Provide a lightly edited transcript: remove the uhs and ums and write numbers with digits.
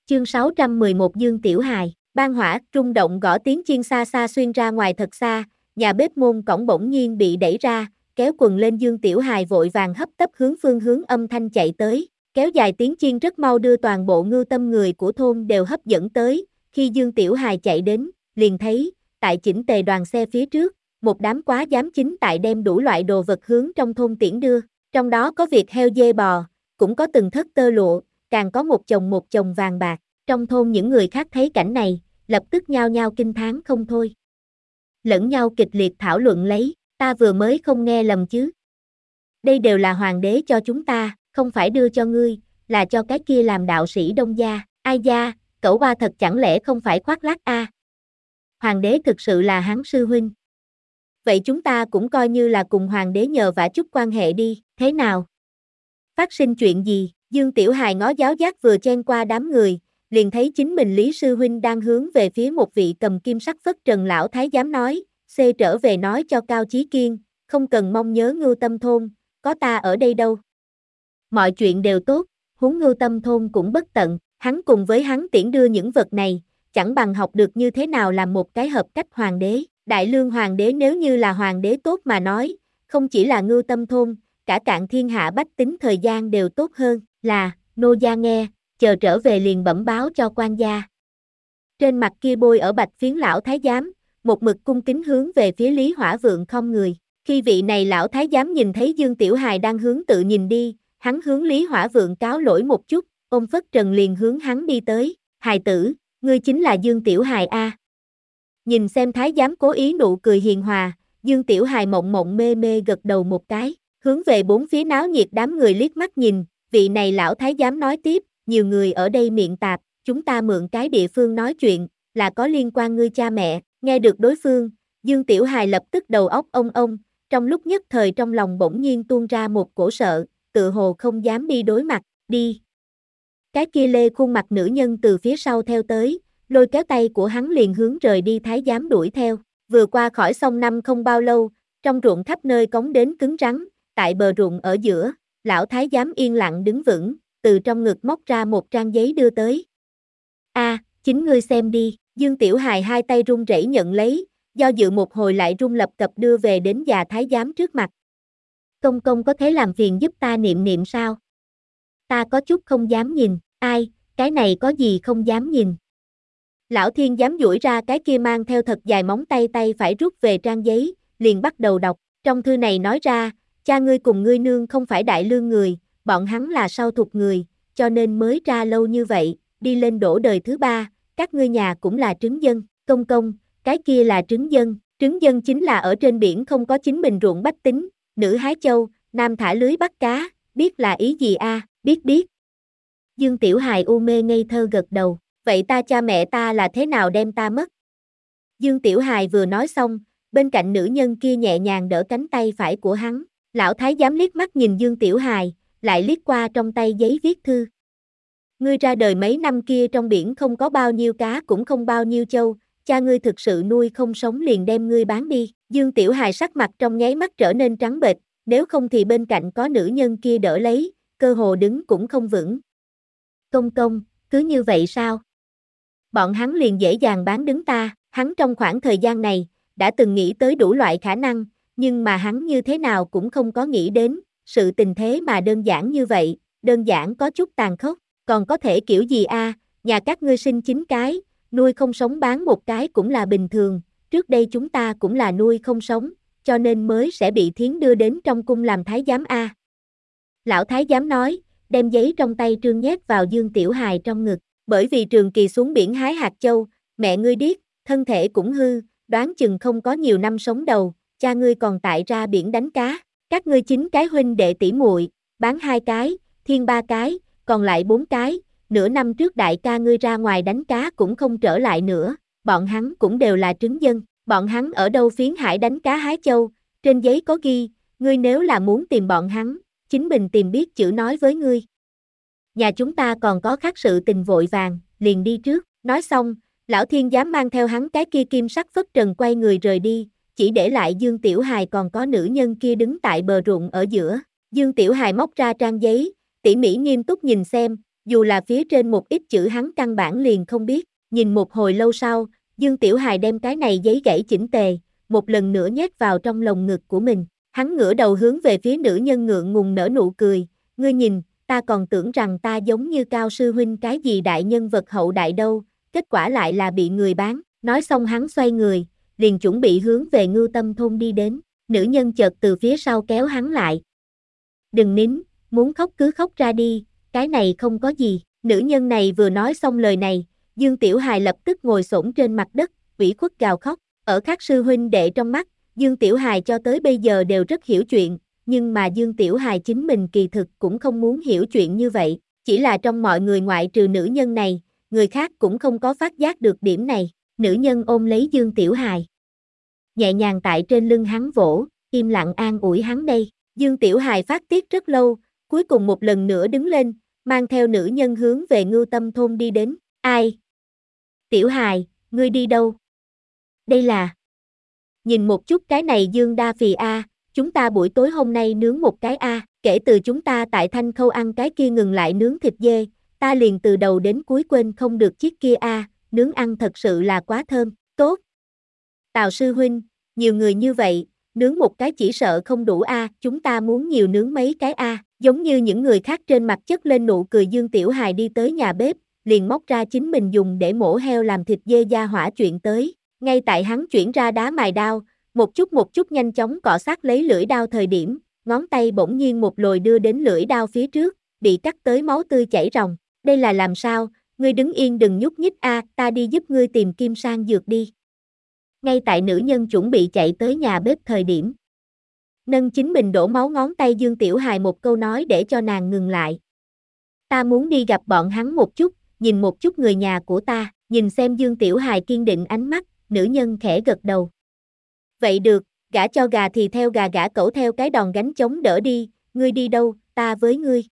Chương 611 Dương Tiểu Hài, ban hỏa, rung động gõ tiếng chiên xa xa xuyên ra ngoài thật xa, nhà bếp môn cổng bỗng nhiên bị đẩy ra, kéo quần lên Dương Tiểu Hài vội vàng hấp tấp hướng phương hướng âm thanh chạy tới, kéo dài tiếng chiên rất mau đưa toàn bộ ngưu tâm người của thôn đều hấp dẫn tới, khi Dương Tiểu Hài chạy đến, liền thấy, tại chỉnh tề đoàn xe phía trước, một đám quá giám chính tại đem đủ loại đồ vật hướng trong thôn tiễn đưa, trong đó có việc heo dê bò, cũng có từng thất tơ lụa, càng có một chồng vàng bạc. Trong thôn những người khác thấy cảnh này, lập tức nhao nhao kinh thán không thôi. Lẫn nhau kịch liệt thảo luận lấy, ta vừa mới không nghe lầm chứ. Đây đều là hoàng đế cho chúng ta, không phải đưa cho ngươi, là cho cái kia làm đạo sĩ Đông gia. Ai gia, cẩu ba thật chẳng lẽ không phải khoác lác a? Hoàng đế thực sự là hắn sư huynh. Vậy chúng ta cũng coi như là cùng hoàng đế nhờ vả chút quan hệ đi, thế nào? Phát sinh chuyện gì? Dương Tiểu Hài ngó giáo giác vừa chen qua đám người, liền thấy chính mình Lý Sư Huynh đang hướng về phía một vị cầm kim sắc phất trần lão thái giám nói, trở về nói cho Cao Chí Kiên, không cần mong nhớ Ngưu Tâm thôn, có ta ở đây đâu. Mọi chuyện đều tốt, huống Ngưu Tâm thôn cũng bất tận, hắn cùng với hắn tiễn đưa những vật này, chẳng bằng học được như thế nào làm một cái hợp cách hoàng đế. Đại Lương hoàng đế nếu như là hoàng đế tốt mà nói, không chỉ là Ngưu Tâm thôn, cả Cạn thiên hạ bách tính thời gian đều tốt hơn, là, nô gia nghe, chờ trở về liền bẩm báo cho quan gia. Trên mặt kia bôi ở bạch phiến lão thái giám, một mực cung kính hướng về phía Lý Hỏa Vượng không người. Khi vị này lão thái giám nhìn thấy Dương Tiểu Hài đang hướng tự nhìn đi, hắn hướng Lý Hỏa Vượng cáo lỗi một chút, ôm phất trần liền hướng hắn đi tới. Hài tử, ngươi chính là Dương Tiểu Hài a? Nhìn xem thái giám cố ý nụ cười hiền hòa, Dương Tiểu Hài mộng mộng mê mê gật đầu một cái, hướng về bốn phía náo nhiệt đám người liếc mắt nhìn, vị này lão thái giám nói tiếp, nhiều người ở đây miệng tạp, chúng ta mượn cái địa phương nói chuyện, là có liên quan ngươi cha mẹ. Nghe được đối phương, Dương Tiểu Hài lập tức đầu óc ông, trong lúc nhất thời trong lòng bỗng nhiên tuôn ra một cổ sợ, tự hồ không dám đi đối mặt, đi. Cái kia lê khuôn mặt nữ nhân từ phía sau theo tới, lôi kéo tay của hắn liền hướng rời đi thái giám đuổi theo, vừa qua khỏi sông Năm không bao lâu, trong ruộng khắp nơi cống đến cứng rắn, tại bờ ruộng ở giữa, lão thái giám yên lặng đứng vững, từ trong ngực móc ra một trang giấy đưa tới. Chính ngươi xem đi, Dương Tiểu Hài hai tay run rẩy nhận lấy, do dự một hồi lại run lập cập đưa về đến già thái giám trước mặt. Công công có thể làm phiền giúp ta niệm niệm sao? Ta có chút không dám nhìn, ai, cái này có gì không dám nhìn. Lão thiên giám duỗi ra cái kia mang theo thật dài móng tay phải rút về trang giấy, liền bắt đầu đọc, trong thư này nói ra, cha ngươi cùng ngươi nương không phải Đại Lương người, bọn hắn là sau thuộc người, cho nên mới ra lâu như vậy, đi lên đổ đời thứ ba, các ngươi nhà cũng là trứng dân, công, cái kia là trứng dân chính là ở trên biển không có chính mình ruộng bách tính, nữ hái châu, nam thả lưới bắt cá, biết là ý gì a? Biết. Dương Tiểu Hài u mê ngây thơ gật đầu, vậy ta cha mẹ ta là thế nào đem ta mất? Dương Tiểu Hài vừa nói xong, bên cạnh nữ nhân kia nhẹ nhàng đỡ cánh tay phải của hắn, lão thái giám liếc mắt nhìn Dương Tiểu Hài, lại liếc qua trong tay giấy viết thư. Ngươi ra đời mấy năm kia trong biển không có bao nhiêu cá cũng không bao nhiêu châu, cha ngươi thực sự nuôi không sống liền đem ngươi bán đi. Dương Tiểu Hài sắc mặt trong nháy mắt trở nên trắng bệch, nếu không thì bên cạnh có nữ nhân kia đỡ lấy, cơ hồ đứng cũng không vững. Công, cứ như vậy sao? Bọn hắn liền dễ dàng bán đứng ta, hắn trong khoảng thời gian này, đã từng nghĩ tới đủ loại khả năng, nhưng mà hắn như thế nào cũng không có nghĩ đến, sự tình thế mà đơn giản như vậy, đơn giản có chút tàn khốc. Còn có thể kiểu gì a? Nhà các ngươi sinh 9 cái, nuôi không sống bán một cái cũng là bình thường, trước đây chúng ta cũng là nuôi không sống, cho nên mới sẽ bị thiến đưa đến trong cung làm thái giám a. Lão thái giám nói, đem giấy trong tay trương nhét vào Dương Tiểu Hài trong ngực, bởi vì trường kỳ xuống biển hái hạt châu, mẹ ngươi điếc, thân thể cũng hư, đoán chừng không có nhiều năm sống đầu, cha ngươi còn tại ra biển đánh cá, các ngươi 9 cái huynh đệ tỷ muội, bán 2 cái, thiên 3 cái, còn lại 4 cái, nửa năm trước đại ca ngươi ra ngoài đánh cá cũng không trở lại nữa, bọn hắn cũng đều là trứng dân, bọn hắn ở đâu phiến hải đánh cá hái châu, trên giấy có ghi, ngươi nếu là muốn tìm bọn hắn, chính mình tìm biết chữ nói với ngươi. Nhà chúng ta còn có khác sự tình vội vàng, liền đi trước, nói xong, lão thiên giám mang theo hắn cái kia kim sắc phất trần quay người rời đi, chỉ để lại Dương Tiểu Hài còn có nữ nhân kia đứng tại bờ ruộng ở giữa, Dương Tiểu Hài móc ra trang giấy, tỉ mỉ nghiêm túc nhìn xem, dù là phía trên một ít chữ hắn căn bản liền không biết, nhìn một hồi lâu sau, Dương Tiểu Hài đem cái này giấy gãy chỉnh tề, một lần nữa nhét vào trong lồng ngực của mình, hắn ngửa đầu hướng về phía nữ nhân ngượng ngùng nở nụ cười, ngươi nhìn, ta còn tưởng rằng ta giống như Cao sư huynh cái gì đại nhân vật hậu đại đâu, kết quả lại là bị người bán, nói xong hắn xoay người, liền chuẩn bị hướng về Ngưu Tâm thôn đi đến, nữ nhân chợt từ phía sau kéo hắn lại. Đừng nín, muốn khóc cứ khóc ra đi, cái này không có gì, nữ nhân này vừa nói xong lời này, Dương Tiểu Hài lập tức ngồi xổm trên mặt đất, ủy khuất gào khóc, ở các sư huynh đệ trong mắt, Dương Tiểu Hài cho tới bây giờ đều rất hiểu chuyện, nhưng mà Dương Tiểu Hài chính mình kỳ thực cũng không muốn hiểu chuyện như vậy, chỉ là trong mọi người ngoại trừ nữ nhân này, người khác cũng không có phát giác được điểm này, nữ nhân ôm lấy Dương Tiểu Hài. Nhẹ nhàng tại trên lưng hắn vỗ, im lặng an ủi hắn đây, Dương Tiểu Hài phát tiết rất lâu, cuối cùng một lần nữa đứng lên, mang theo nữ nhân hướng về Ngưu Tâm thôn đi đến, ai? Tiểu Hài, ngươi đi đâu? Đây là... Nhìn một chút cái này Dương Đa Phì a, chúng ta buổi tối hôm nay nướng một cái a, kể từ chúng ta tại Thanh Khâu ăn cái kia ngừng lại nướng thịt dê, ta liền từ đầu đến cuối quên không được chiếc kia a, nướng ăn thật sự là quá thơm, tốt. Tào sư huynh, nhiều người như vậy, nướng một cái chỉ sợ không đủ a, chúng ta muốn nhiều nướng mấy cái a, giống như những người khác trên mặt chất lên nụ cười Dương Tiểu Hài đi tới nhà bếp, liền móc ra chính mình dùng để mổ heo làm thịt dê gia hỏa chuyện tới. Ngay tại hắn chuyển ra đá mài đao, một chút nhanh chóng cọ sát lấy lưỡi đao thời điểm, ngón tay bỗng nhiên một lồi đưa đến lưỡi đao phía trước, bị cắt tới máu tươi chảy ròng. Đây là làm sao, ngươi đứng yên đừng nhúc nhích a, ta đi giúp ngươi tìm kim sang dược đi. Ngay tại nữ nhân chuẩn bị chạy tới nhà bếp thời điểm. Nâng chính mình đổ máu ngón tay Dương Tiểu Hài một câu nói để cho nàng ngừng lại. Ta muốn đi gặp bọn hắn một chút, nhìn một chút người nhà của ta, nhìn xem Dương Tiểu Hài kiên định ánh mắt, nữ nhân khẽ gật đầu. Vậy được, gả cho gà thì theo gà gả cẩu theo cái đòn gánh chống đỡ đi, ngươi đi đâu, ta với ngươi.